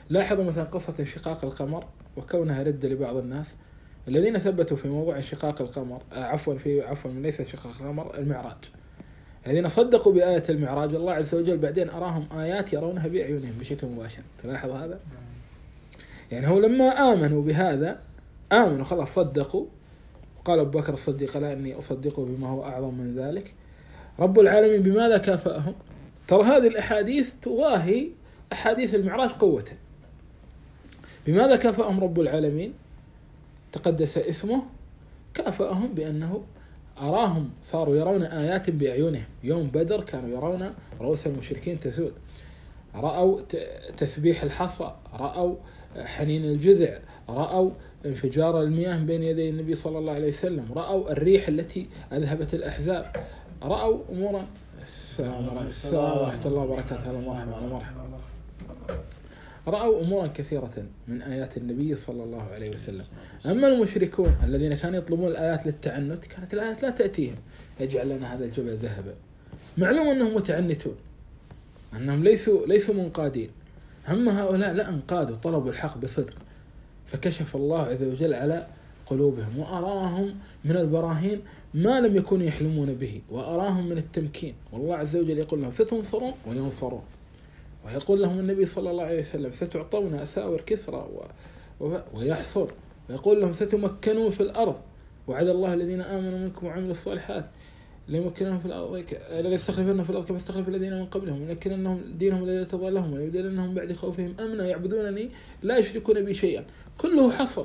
لاحظوا مثلا قصة انشقاق القمر وكونها ردة لبعض الناس الذين ثبتوا في موضوع انشقاق القمر، عفوا في عفوا ليس انشقاق القمر، المعراج، الذين صدقوا بآية المعراج. الله عز وجل بعدين أراهم آيات يرونها بأعينهم بشكل مباشر. تلاحظ هذا؟ يعني هو لما آمنوا بهذا آمنوا خلاص صدقوا. قال أبو بكر الصديق: لا إني أصدقه بما هو أعظم من ذلك. رب العالمين بماذا كافأهم؟ ترى هذه الأحاديث تضاهي أحاديث المعراج قوة. بماذا كافأهم رب العالمين؟ تقدس اسمه، كافأهم بأنه أراهم صاروا يرون آيات بأعينهم. يوم بدر كانوا يرون رؤوس المشركين تسود، رأوا تسبيح الحصى، رأوا حنين الجذع، رأوا انفجار المياه بين يدي النبي صلى الله عليه وسلم، رأوا الريح التي أذهبت الأحزاب، رأوا أمورا. السلام ورحمة الله وبركاته. هذا مرحبا مرحبا. رأوا أمورا كثيرة من آيات النبي صلى الله عليه وسلم. أما المشركون الذين كانوا يطلبون الآيات للتعنت كانت الآيات لا تأتيهم. يجعل لنا هذا الجبل ذهبا. معلوم أنهم متعنتون، أنهم ليسوا ليسوا منقادين. هم هؤلاء لا انقادوا، طلبوا الحق بصدق، فكشف الله عز وجل على قلوبهم وأراهم من البراهين ما لم يكونوا يحلمون به، وأراهم من التمكين. والله عز وجل يقول لهم: ستنصرون وينصرون. ويقول لهم النبي صلى الله عليه وسلم: ستعطون أساور كسرى و... ويحصر. ويقول لهم: ستمكنون في الأرض، وعد الله الذين آمنوا منكم وعملوا الصالحات ليمكنهم في الأرض الذي يستخلفنهم في الأرض كما استخلف الذين من قبلهم وليمكننهم دينهم الذي ارتضى لهم وليبدلنهم بعد خوفهم أمنا يعبدونني لا يشركون بي شيئا. كله حصر،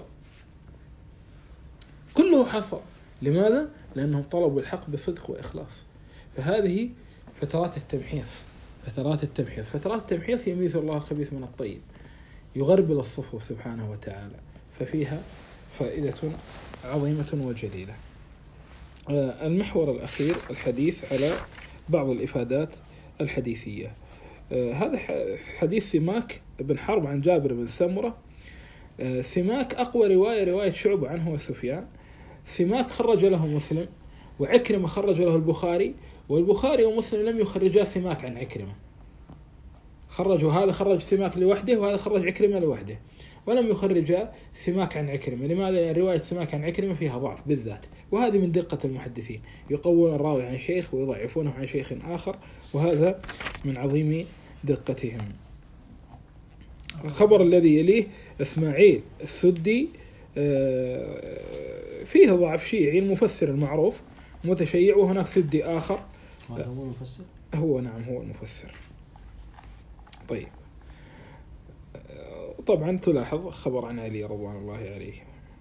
كله حصر. لماذا؟ لأنهم طلبوا الحق بصدق وإخلاص. فهذه فترات التمحيص، فترات التمحيص فترات التمحيص يميز الله الخبيث من الطيب، يغربل الصفوف سبحانه وتعالى، ففيها فائدة عظيمة وجليلة. المحور الأخير الحديث على بعض الإفادات الحديثية. هذا حديث سماك بن حرب عن جابر بن سمرة. سماك أقوى رواية رواية شعبة عنه وسفيان. سماك خرج له مسلم، وعكرمة خرج له البخاري، والبخاري ومسلم لم يخرجا سماك عن عكرمة. خرجوا هذا خرج سماك لوحده وهذا خرج عكرمة لوحده، ولم يخرجا سماك عن عكرمة. لماذا؟ لأن رواية سماك عن عكرمة فيها ضعف بالذات، وهذه من دقة المحدثين، يقوون الراوي عن شيخ ويضعفونه عن شيخ آخر، وهذا من عظيم دقتهم. الخبر الذي يليه إسماعيل السدي فيه ضعف شيعي، المفسر المعروف متشيع، وهناك سدي آخر. هو المفسر؟ هو نعم هو المفسر. طيب، طبعا تلاحظ خبر عن علي رضوان الله عليه.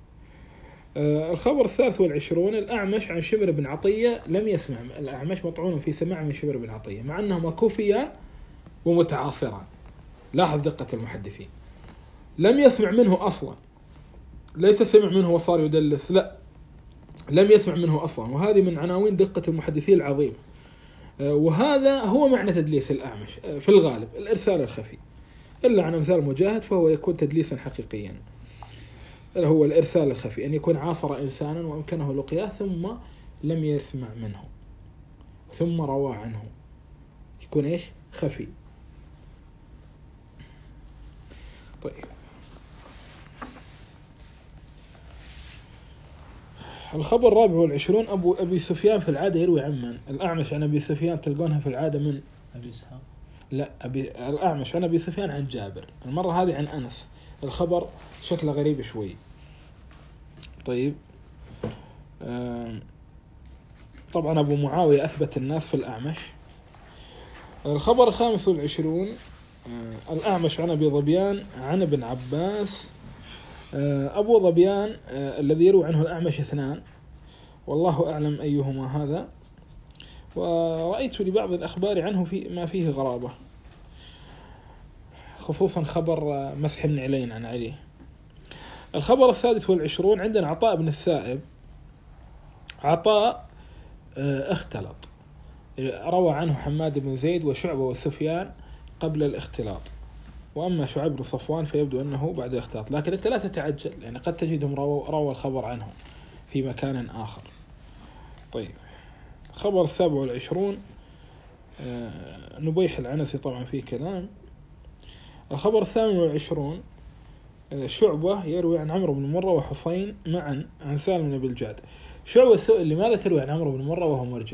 الخبر الثالث والعشرون: الأعمش عن شمر بن عطية لم يسمع. الأعمش مطعون في سماع من شمر بن عطية مع أنهما كوفيان ومتعاصران. لاحظ دقة المحدثين، لم يسمع منه أصلا، ليس سمع منه وصار يدلس، لا، لم يسمع منه أصلا. وهذه من عناوين دقة المحدثين العظيمة. وهذا هو معنى تدليس الأعمش في الغالب، الإرسال الخفي، إلا عن أمثال مجاهد فهو يكون تدليسا حقيقيا. هو الإرسال الخفي، أن يكون عاصر إنسانا وأمكنه لقياه ثم لم يسمع منه ثم روى عنه، يكون إيش؟ خفي. طيب، الخبر الرابع والعشرون: أبو أبي سفيان في العادة يروي عن من؟ الأعمش عن أبي سفيان تلقونها في العادة من أبي إسحاق. لا، أبي الأعمش عن أبي سفيان عن جابر، المرة هذه عن أنس. الخبر شكله غريب شوي. طيب، طبعا أبو معاوية أثبت الناس في الأعمش. الخبر الخامس والعشرون: الأعمش عن أبي ظبيان عن ابن عباس. أبو ظبيان الذي يروي عنه الأعمش اثنان، والله أعلم أيهما هذا، ورأيت لبعض الأخبار عنه في ما فيه غرابة، خصوصا خبر مسح النعلين عن علي. الخبر السادس والعشرون: عندنا عطاء بن السائب. عطاء اختلط، روى عنه حماد بن زيد وشعبة وسفيان قبل الاختلاط، وأما شعيب بن صفوان فيبدو أنه بعد الاختلاط، لكن أنت لا تتعجل لأن يعني قد تجدهم روى الخبر عنه في مكان آخر. طيب، خبر السابع والعشرون: نبيح العنسي، طبعا فيه كلام. الخبر الثامن والعشرون شعبة يروي عن عمرو بن مرة وحسين معا عن سالم بن أبي الجعد. شعبة سئل لماذا تروي عن عمرو بن مرة وهو مرجع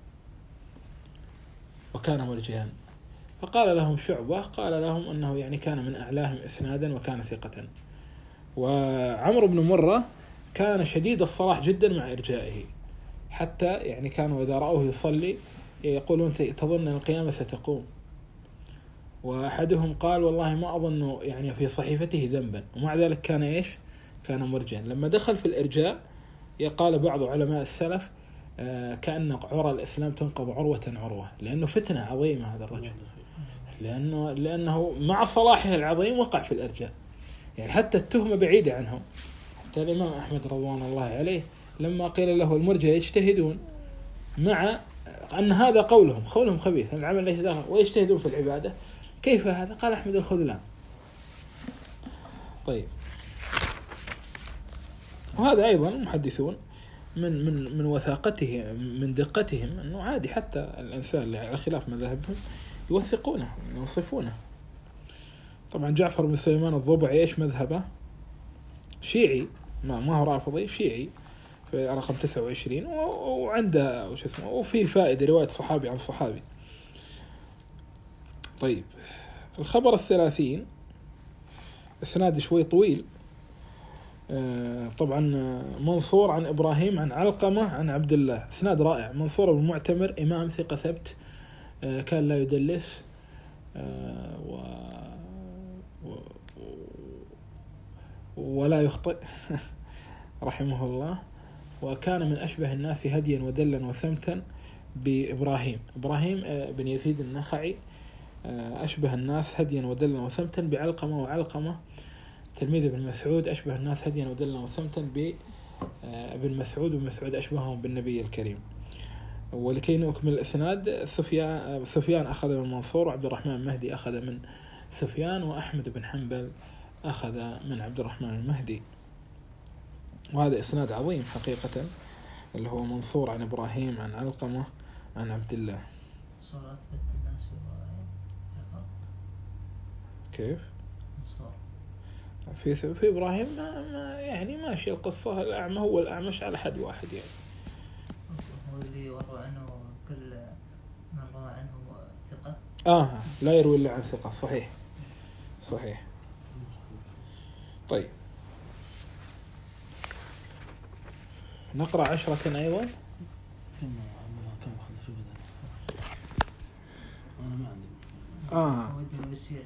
وكان مرجعا، فقال لهم شعبة قال لهم أنه يعني كان من أعلاهم إسنادا وكان ثقة. وعمرو بن مرة كان شديد الصلاح جدا مع إرجائه، حتى يعني كانوا إذا رأوه يصلي يقولون تظن أن القيامة ستقوم، وأحدهم قال والله ما أظن يعني في صحيفته ذنبا، ومع ذلك كان إيش كان مرجعا. لما دخل في الإرجاء قال بعض علماء السلف كأن عرى الإسلام تنقض عروة عروة، لأنه فتنة عظيمة هذا الرجل، لأنه لأنه مع صلاحه العظيم وقع في الإرجاء، يعني حتى التهمة بعيدة عنه. حتى الإمام أحمد رضوان الله عليه لما قيل له المرجع يجتهدون مع أن هذا قولهم قولهم خبيث العمل ليس داخل ويجتهدون في العبادة، كيف هذا؟ قال أحمد الخذلان. طيب، وهذا أيضا محدثون من من من وثاقته من دقتهم أنه عادي حتى الإنسان اللي على خلاف مذاهبهم يوثقونه ينصفونه. طبعا جعفر بن سليمان الضبعي إيش مذهبه؟ شيعي، ما ما هو رافضي، شيعي في رقم تسعة وعشرين، وعنده وش اسمه وفي فائدة رواية صحابي عن صحابي. طيب، الخبر الثلاثين إسناد شوي طويل، طبعا منصور عن إبراهيم عن علقمة عن عبد الله، إسناد رائع. منصور بن معتمر إمام ثقة ثبت، كان لا يدلس و ولا يخطئ رحمه الله، وكان من أشبه الناس هديا ودلا وسمتا بإبراهيم. إبراهيم بن يزيد النخعي أشبه الناس هديا ودلا وسمتا بعلقمة، وعلقمة تلميذ ابن مسعود أشبه الناس هديا ودلا وسمتا بابن مسعود، وابن مسعود أشبههم بالنبي الكريم. ولكي نكمل الإسناد، سفيان سفيان أخذ من منصور، وعبد الرحمن المهدي أخذ من سفيان، وأحمد بن حنبل أخذ من عبد الرحمن المهدي. وهذا إسناد عظيم حقيقة، اللي هو منصور عن إبراهيم عن علقمة عن عبد الله. صار أثبت الناس في إبراهيم كيف؟ صار في في إبراهيم ما ما يعني ماشي القصة، الأعمى هو الأعمش على حد واحد يعني. هو اللي يروى عنه كل من روى عنه ثقة. آه لا يروي إلا عن ثقة، صحيح صحيح. طيب، نقرأ عشرة أيضا. كم كم أخذ شو بدنا؟ أنا ما عندي. آه. ودنا بالسير.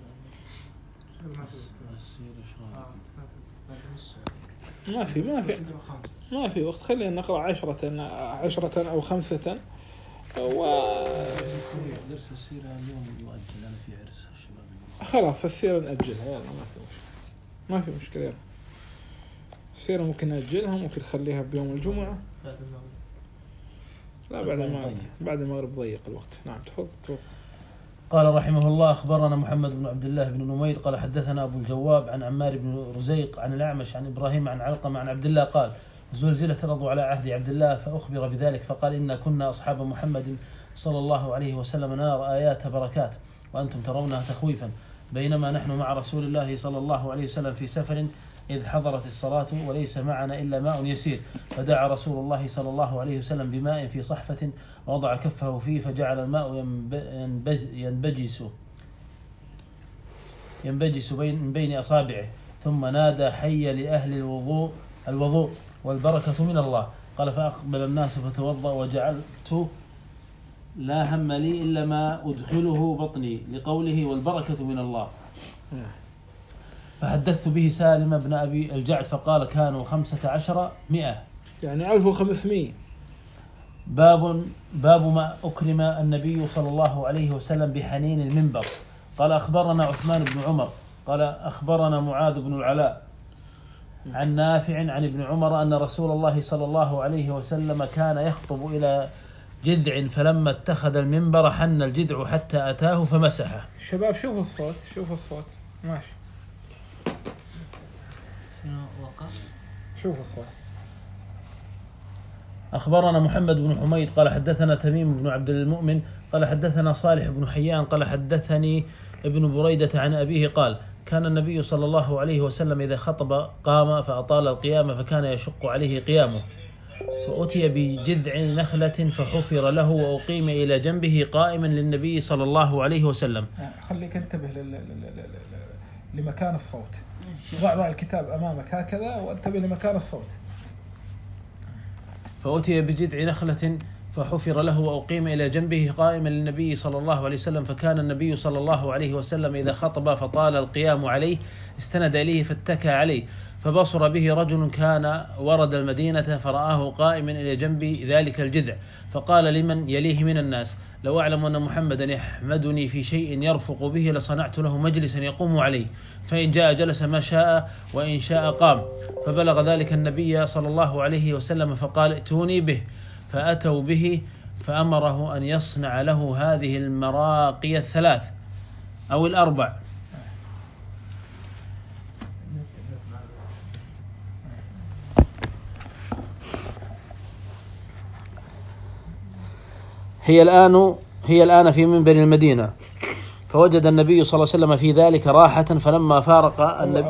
ما في ما في ما في وقت، خلينا نقرأ عشرة عشرة أو خمسة. و درس السيرة اليوم يؤجل، أنا في عرس الشباب. خلاص السيرة نأجلها، يلا ما في مشكلة ما في مشكلة. يلا السيرة ممكن نأجلها، ممكن نخليها بيوم الجمعة. بعد المغرب. لا بعد ما بعد المغرب ضيق الوقت. نعم تفضل تفضل. قال رحمه الله: أخبرنا محمد بن عبد الله بن نمير قال حدثنا أبو الجواب عن عمار بن رزيق عن الأعمش عن إبراهيم عن علقمة عن عبد الله قال: زلزلت الأرض على عهد عبد الله فأخبر بذلك فقال: إن كنا أصحاب محمد صلى الله عليه وسلم نرى آيات بركات وأنتم ترونها تخويفا، بينما نحن مع رسول الله صلى الله عليه وسلم في سفر إذ حضرت الصلاة وليس معنا إلا ماء يسير، فدعا رسول الله صلى الله عليه وسلم بماء في صحفة ووضع كفه فيه فجعل الماء ينبجس ينبجس بين بين أصابعه، ثم نادى: حي لأهل الوضوء الوضوء والبركة من الله. قال: فأقبل الناس فتوضأ وجعلت لا هم لي إلا ما أدخله بطني لقوله والبركة من الله. فحدثت به سالم بن أبي الجعد فقال: كانوا خمسة عشر مئة، يعني ألف وخمسمائة. باب باب ما أكرم النبي صلى الله عليه وسلم بحنين المنبر. قال: أخبرنا عثمان بن عمر قال: أخبرنا معاذ بن العلاء عن نافع عن ابن عمر أن رسول الله صلى الله عليه وسلم كان يخطب إلى جذع فلما اتخذ المنبر حن الجذع حتى أتاه فمسحه. شباب شوفوا الصوت شوفوا الصوت ماشي. شوفوا الصوت. أخبرنا محمد بن حميد قال حدثنا تميم بن عبد المؤمن قال حدثنا صالح بن حيان قال حدثني ابن بريدة عن أبيه قال كان النبي صلى الله عليه وسلم إذا خطب قام فأطال القيام فكان يشق عليه قيامه، فأتي بجذع نخلة فحفر له وأقيم إلى جنبه قائما للنبي صلى الله عليه وسلم. خليك انتبه لمكان الصوت، ضع الكتاب أمامك هكذا وانتبه لمكان الصوت. فأتي بجذع نخلة فحفر له وأقيم إلى جنبه قائما للنبي صلى الله عليه وسلم، فكان النبي صلى الله عليه وسلم إذا خطب فطال القيام عليه استند إليه فاتكى عليه، فبصر به رجل كان ورد المدينة فرآه قائما إلى جنب ذلك الجذع، فقال لمن يليه من الناس لو أعلم أن محمدا يحمدني في شيء يرفق به لصنعت له مجلسا يقوم عليه، فإن جاء جلس ما شاء وإن شاء قام. فبلغ ذلك النبي صلى الله عليه وسلم فقال ائتوني به، فأتوا به فأمره أن يصنع له هذه المراقي الثلاث أو الأربع. هي الآن هي الآن في منبر المدينة، فوجد النبي صلى الله عليه وسلم في ذلك راحة، فلما فارق النبي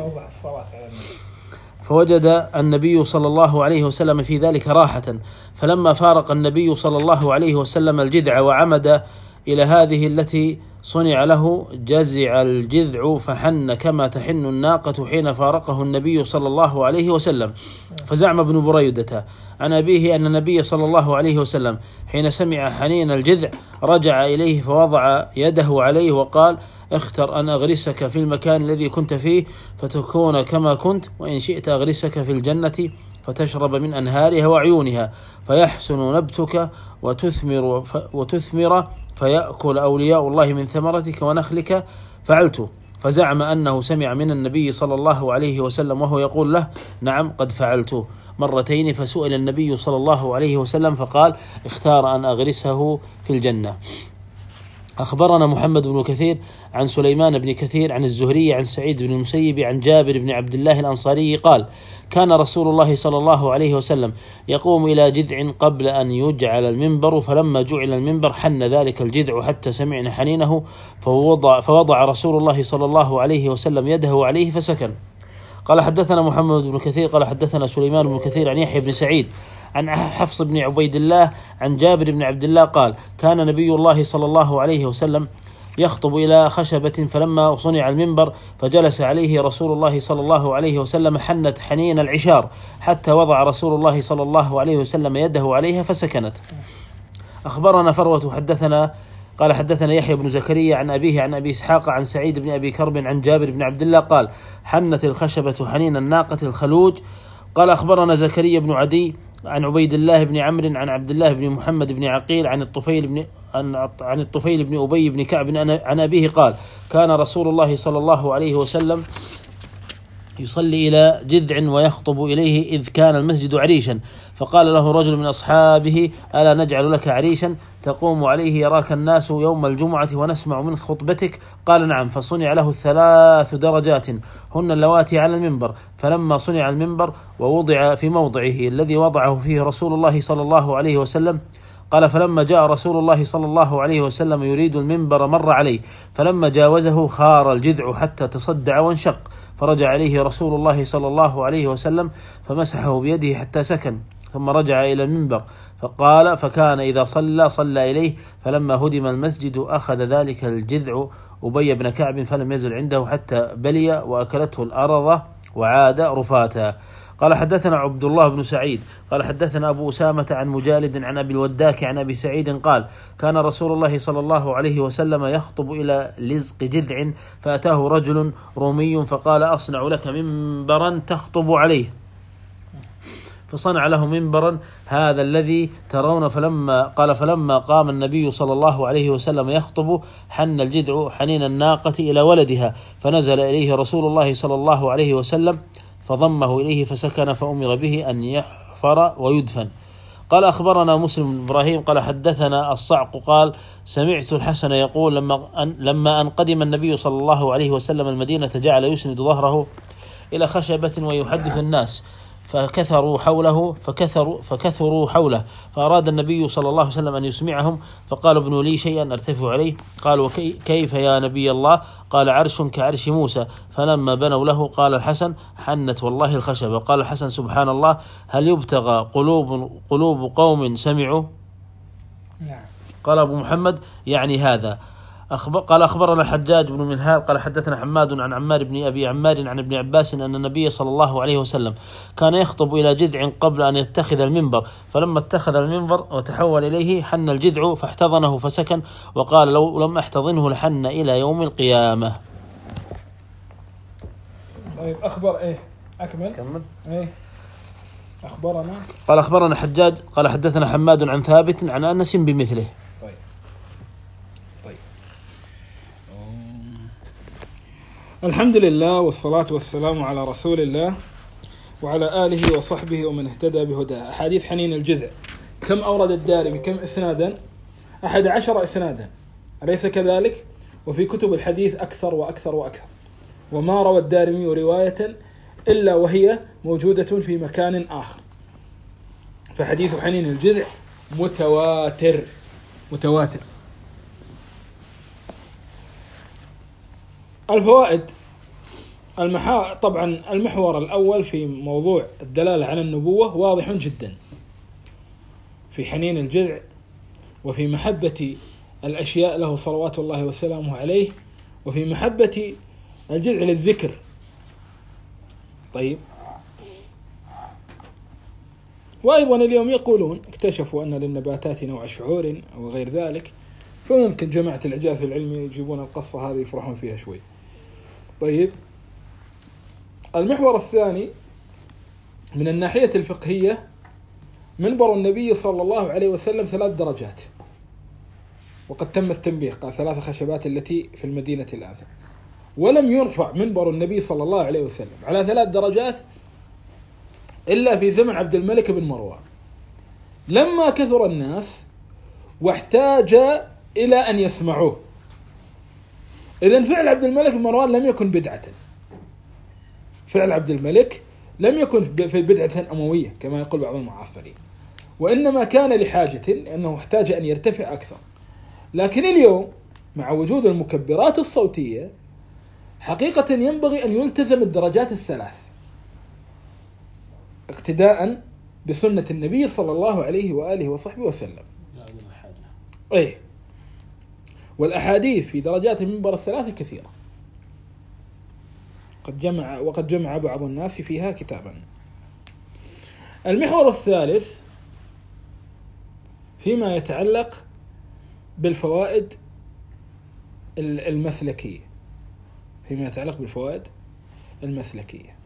فوجد النبي صلى الله عليه وسلم في ذلك راحة فلما فارق النبي صلى الله عليه وسلم الجذع وعمد إلى هذه التي صنع له جزع الجذع فحن كما تحن الناقة حين فارقه النبي صلى الله عليه وسلم. فزعم ابن بريدة عن أبيه أن النبي صلى الله عليه وسلم حين سمع حنين الجذع رجع إليه فوضع يده عليه وقال اختر أن أغرسك في المكان الذي كنت فيه فتكون كما كنت، وإن شئت أغرسك في الجنة فتشرب من أنهارها وعيونها فيحسن نبتك وتثمر, وتثمر فيأكل أولياء الله من ثمرتك ونخلك. فعلت. فزعم أنه سمع من النبي صلى الله عليه وسلم وهو يقول له نعم قد فعلت مرتين، فسئل النبي صلى الله عليه وسلم فقال اختار أن أغرسه في الجنة. أخبرنا محمد بن كثير عن سليمان بن كثير عن الزهري عن سعيد بن المسيب عن جابر بن عبد الله الأنصاري قال كان رسول الله صلى الله عليه وسلم يقوم إلى جذع قبل أن يجعل المنبر، فلما جعل المنبر حن ذلك الجذع حتى سمعنا حنينه فوضع, فوضع رسول الله صلى الله عليه وسلم يده عليه فسكن. قال حدثنا محمد بن كثير قال حدثنا سليمان بن كثير عن يحيى بن سعيد عن حفص بن عبيد الله عن جابر بن عبد الله قال كان نبي الله صلى الله عليه وسلم يخطب إلى خشبة فلما صنع المنبر فجلس عليه رسول الله صلى الله عليه وسلم حنت حنين العشار حتى وضع رسول الله صلى الله عليه وسلم يده عليها فسكنت. أخبرنا فروة حدثنا قال حدثنا يحيى بن زكريا عن أبيه عن أبي إسحاق عن سعيد بن أبي كرب عن جابر بن عبد الله قال حنت الخشبة حنين الناقة الخلوج. قال أخبرنا زكريا بن عدي عن عبيد الله بن عمرو عن عبد الله بن محمد بن عقيل عن الطفيل بن عن الطفيل بن أبي بن كعب عن أبيه قال كان رسول الله صلى الله عليه وسلم يصلي إلى جذع ويخطب إليه إذ كان المسجد عريشا، فقال له رجل من أصحابه ألا نجعل لك عريشا تقوم عليه يراك الناس يوم الجمعة ونسمع من خطبتك؟ قال نعم. فصنع له ثلاث درجات هن اللواتي على المنبر، فلما صنع المنبر ووضع في موضعه الذي وضعه فيه رسول الله صلى الله عليه وسلم قال فلما جاء رسول الله صلى الله عليه وسلم يريد المنبر مر عليه، فلما جاوزه خار الجذع حتى تصدع وانشق، فرجع إليه رسول الله صلى الله عليه وسلم فمسحه بيده حتى سكن، ثم رجع إلى المنبر فقال فكان إذا صلى صلى إليه، فلما هدم المسجد أخذ ذلك الجذع أبي بن كعب فلم يزل عنده حتى بلي وأكلته الأرض وعاد رفاتا. قال حدثنا عبد الله بن سعيد قال حدثنا أبو أسامة عن مجالد عن أبي الوداك عن أبي سعيد قال كان رسول الله صلى الله عليه وسلم يخطب إلى لزق جذع فأتاه رجل رومي فقال أصنع لك منبرا تخطب عليه، فصنع له منبرا هذا الذي ترون. فلما قال فلما قام النبي صلى الله عليه وسلم يخطب حن الجذع حنين الناقة إلى ولدها، فنزل إليه رسول الله صلى الله عليه وسلم فضمه إليه فسكن، فأمر به أن يحفر ويدفن. قال أخبرنا مسلم بن إبراهيم قال حدثنا الصعق قال سمعت الحسن يقول لما أن, لما أن قدم النبي صلى الله عليه وسلم المدينة جعل يسند ظهره إلى خشبة ويحدث الناس فكثروا حوله فكثروا فكثروا حوله فأراد النبي صلى الله عليه وسلم أن يسمعهم فقال ابنوا لي شيئا أرتفع عليه. قال وكيف يا نبي الله؟ قال عرش كعرش موسى. فلما بنوا له قال الحسن حنت والله الخشبة. قال الحسن سبحان الله هل يبتغى قلوب قلوب قوم سمعوا؟ نعم. قال أبو محمد يعني هذا. أخبر قال أخبرنا الحجاج بن منهال قال حدثنا حماد عن عمار بن أبي عمار عن ابن عباس أن النبي صلى الله عليه وسلم كان يخطب إلى جذع قبل أن يتخذ المنبر، فلما اتخذ المنبر وتحول إليه حن الجذع فاحتضنه فسكن، وقال لو لم أحتضنه لحن إلى يوم القيامة. طيب أخبر إيه أكمل كمل إيه أخبرنا قال أخبرنا حجاج قال حدثنا حماد عن ثابت عن أنس بمثله. طيب طيب الحمد لله والصلاة والسلام على رسول الله وعلى آله وصحبه ومن اهتدى بهداه. أحاديث حنين الجذع كم أورد الدارمي؟ كم إسنادا؟ أحد عشر إسنادا، أليس كذلك؟ وفي كتب الحديث أكثر وأكثر وأكثر، وما روى الدارمي رواية إلا وهي موجودة في مكان آخر. فحديث حنين الجذع متواتر متواتر. الفوائد المحا... طبعا المحور الأول في موضوع الدلالة على النبوة واضح جدا في حنين الجذع وفي محبة الأشياء له صلوات الله وسلامه عليه، وفي محبة الجذع للذكر. طيب، وأيضا اليوم يقولون اكتشفوا أن للنباتات نوع شعور أو غير ذلك، فممكن جماعة الإعجاز العلمي يجيبون القصة هذه يفرحون فيها شوي. طيب، المحور الثاني من الناحية الفقهية منبر النبي صلى الله عليه وسلم ثلاث درجات، وقد تم التنبيه قال ثلاث خشبات التي في المدينة الآن، ولم يرفع منبر النبي صلى الله عليه وسلم على ثلاث درجات إلا في زمن عبد الملك بن مروان لما كثر الناس واحتاج إلى أن يسمعوه. إذن فعل عبد الملك بن مروان لم يكن بدعة، فعل عبد الملك لم يكن في بدعة أموية كما يقول بعض المعاصرين، وإنما كان لحاجة لأنه احتاج أن يرتفع أكثر. لكن اليوم مع وجود المكبرات الصوتية حقيقة ينبغي أن يلتزم الدرجات الثلاث اقتداء بسنة النبي صلى الله عليه وآله وصحبه وسلم. أي والأحاديث في درجات المنبر الثلاثة كثيرة، قد جمع وقد جمع بعض الناس فيها كتابا. المحور الثالث فيما يتعلق بالفوائد المسلكية فيما يتعلق بالفوائد المسلكية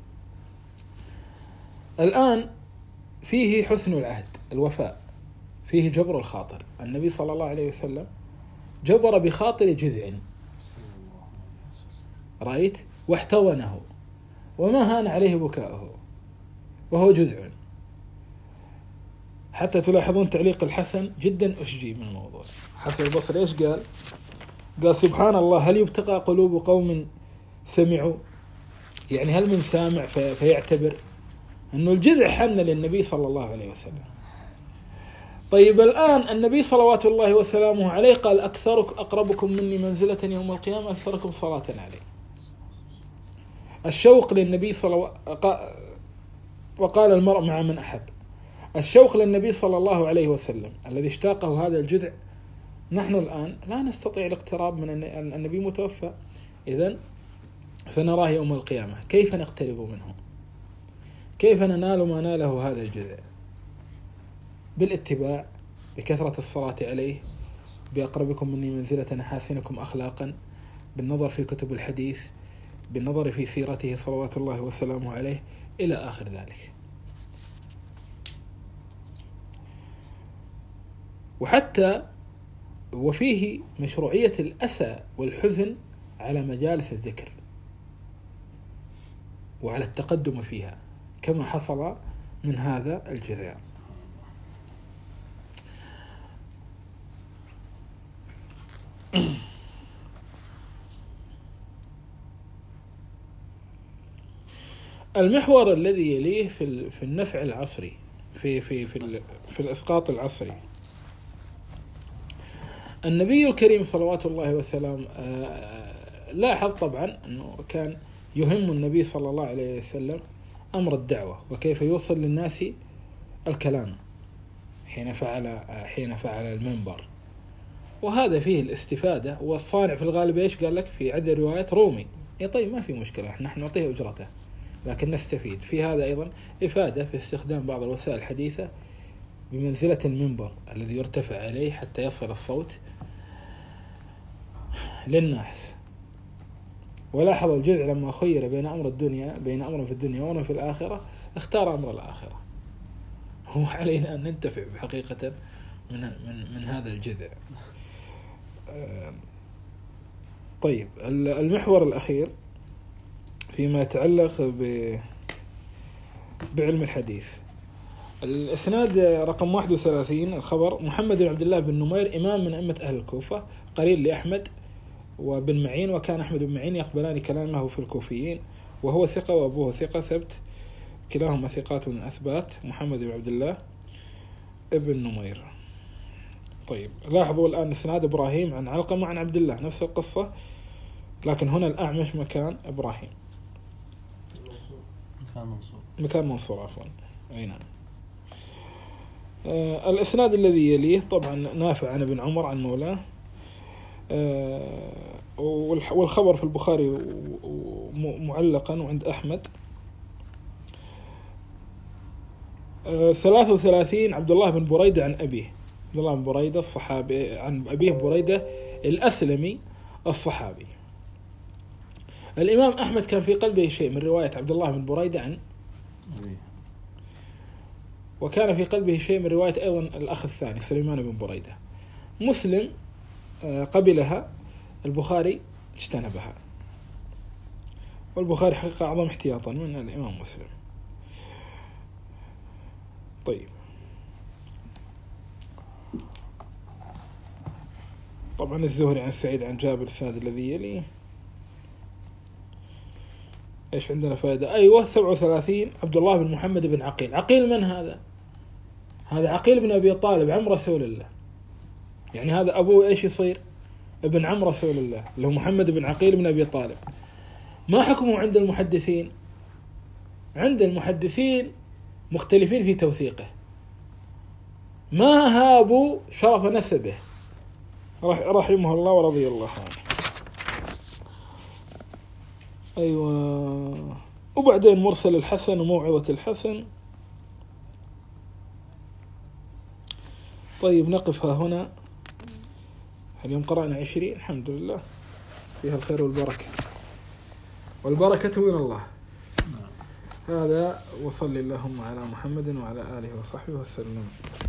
الآن فيه حسن العهد، الوفاء، فيه جبر الخاطر. النبي صلى الله عليه وسلم جبر بخاطر جذع، رأيت، واحتضنه وما هان عليه بكاؤه وهو جذع. حتى تلاحظون تعليق الحسن جدا أشجي من الموضوع. حسن البصري إيش قال؟ قال سبحان الله هل يبتغى قلوب قوم سمعوا؟ يعني هل من سامع في فيعتبر أنه الجذع حن للنبي صلى الله عليه وسلم. طيب الآن النبي صلوات الله وسلامه عليه قال أكثرك أقربكم مني منزلة يوم القيامة أكثركم صلاة عليه. الشوق للنبي صلى وقال المرء مع من أحب. الشوق للنبي صلى الله عليه وسلم الذي اشتاقه هذا الجذع، نحن الآن لا نستطيع الاقتراب من النبي متوفى، إذن سنراه يوم القيامة. كيف نقترب منه؟ كيف ننال ما ناله هذا الجذع؟ بالاتباع، بكثرة الصلاة عليه، بأقربكم مني منزلة أحاسنكم أخلاقا، بالنظر في كتب الحديث، بالنظر في سيرته صلوات الله وسلامه عليه إلى آخر ذلك. وحتى وفيه مشروعية الأسى والحزن على مجالس الذكر وعلى التقدم فيها كما حصل من هذا الجذع. المحور الذي يليه في في النفع العصري في في في في الإسقاط العصري. النبي الكريم صلوات الله وسلامه لاحظ طبعا أنه كان يهم النبي صلى الله عليه وسلم أمر الدعوة وكيف يوصل للناس الكلام حين فعل حين فعل المنبر، وهذا فيه الاستفادة. والصانع في الغالب إيش قال لك في عدة روايات؟ رومي. إيه طيب ما في مشكلة، نحن نعطيه أجرته لكن نستفيد. في هذا أيضا إفادة في استخدام بعض الوسائل الحديثة بمنزلة المنبر الذي يرتفع عليه حتى يصل الصوت للناس. ولاحظ الجذع لما خير بين أمر الدنيا بين أمر في الدنيا وأمر في الآخرة اختار أمر الآخرة. هو علينا أن ننتفع بحقيقة من من من هذا الجذع. طيب المحور الأخير فيما يتعلق بعلم الحديث، الإسناد رقم واحد وثلاثين. الخبر: محمد بن عبد الله بن نمير إمام من أئمة أهل الكوفة قريب لأحمد وبن معين، وكان أحمد بن معين يقبلان كلامه في الكوفيين، وهو ثقة وأبوه ثقة ثبت، كلاهما ثقات من أثبات. محمد بن عبد الله ابن نمير. طيب لاحظوا الآن إسناد إبراهيم عن علقمة عن عبد الله، نفس القصة، لكن هنا الأعمش مكان إبراهيم، مكان منصور مكان منصور عفوا. أي نعم. آه الإسناد الذي يليه طبعا نافع عن ابن عمر عن مولاه، آه والخبر في البخاري معلقا وعند أحمد. آه ثلاثة وثلاثين عبد الله بن بريدة عن أبيه، عبد الله بن بريدة الصحابي عن أبيه بريدة الأسلمي الصحابي. الإمام أحمد كان في قلبه شيء من رواية عبد الله بن بريدة عن أبيه، وكان في قلبه شيء من رواية أيضا الأخ الثاني سليمان بن بريدة. مسلم قبلها، البخاري اجتنبها، والبخاري حقيقة أعظم احتياطا من الإمام مسلم. طيب طبعا الزهري عن سعيد عن جابر السند الذي يليه. إيش عندنا فائدة؟ أيوة سبعة وثلاثين عبد الله بن محمد بن عقيل. عقيل من هذا؟ هذا عقيل بن أبي طالب عم رسول الله، يعني هذا أبوه إيش يصير؟ ابن عم رسول الله اللي هو محمد بن عقيل بن أبي طالب. ما حكمه عند المحدثين؟ عند المحدثين مختلفين في توثيقه، ما هابوا شرف نسبه رحمه الله ورضي الله عنه. أيوة. وبعدين مرسل الحسن وموعظة الحسن. طيب نقف ها هنا. اليوم قرأنا عشرين، الحمد لله، فيها الخير والبركة، والبركة من الله. هذا وصلي اللهم على محمد وعلى آله وصحبه وسلم.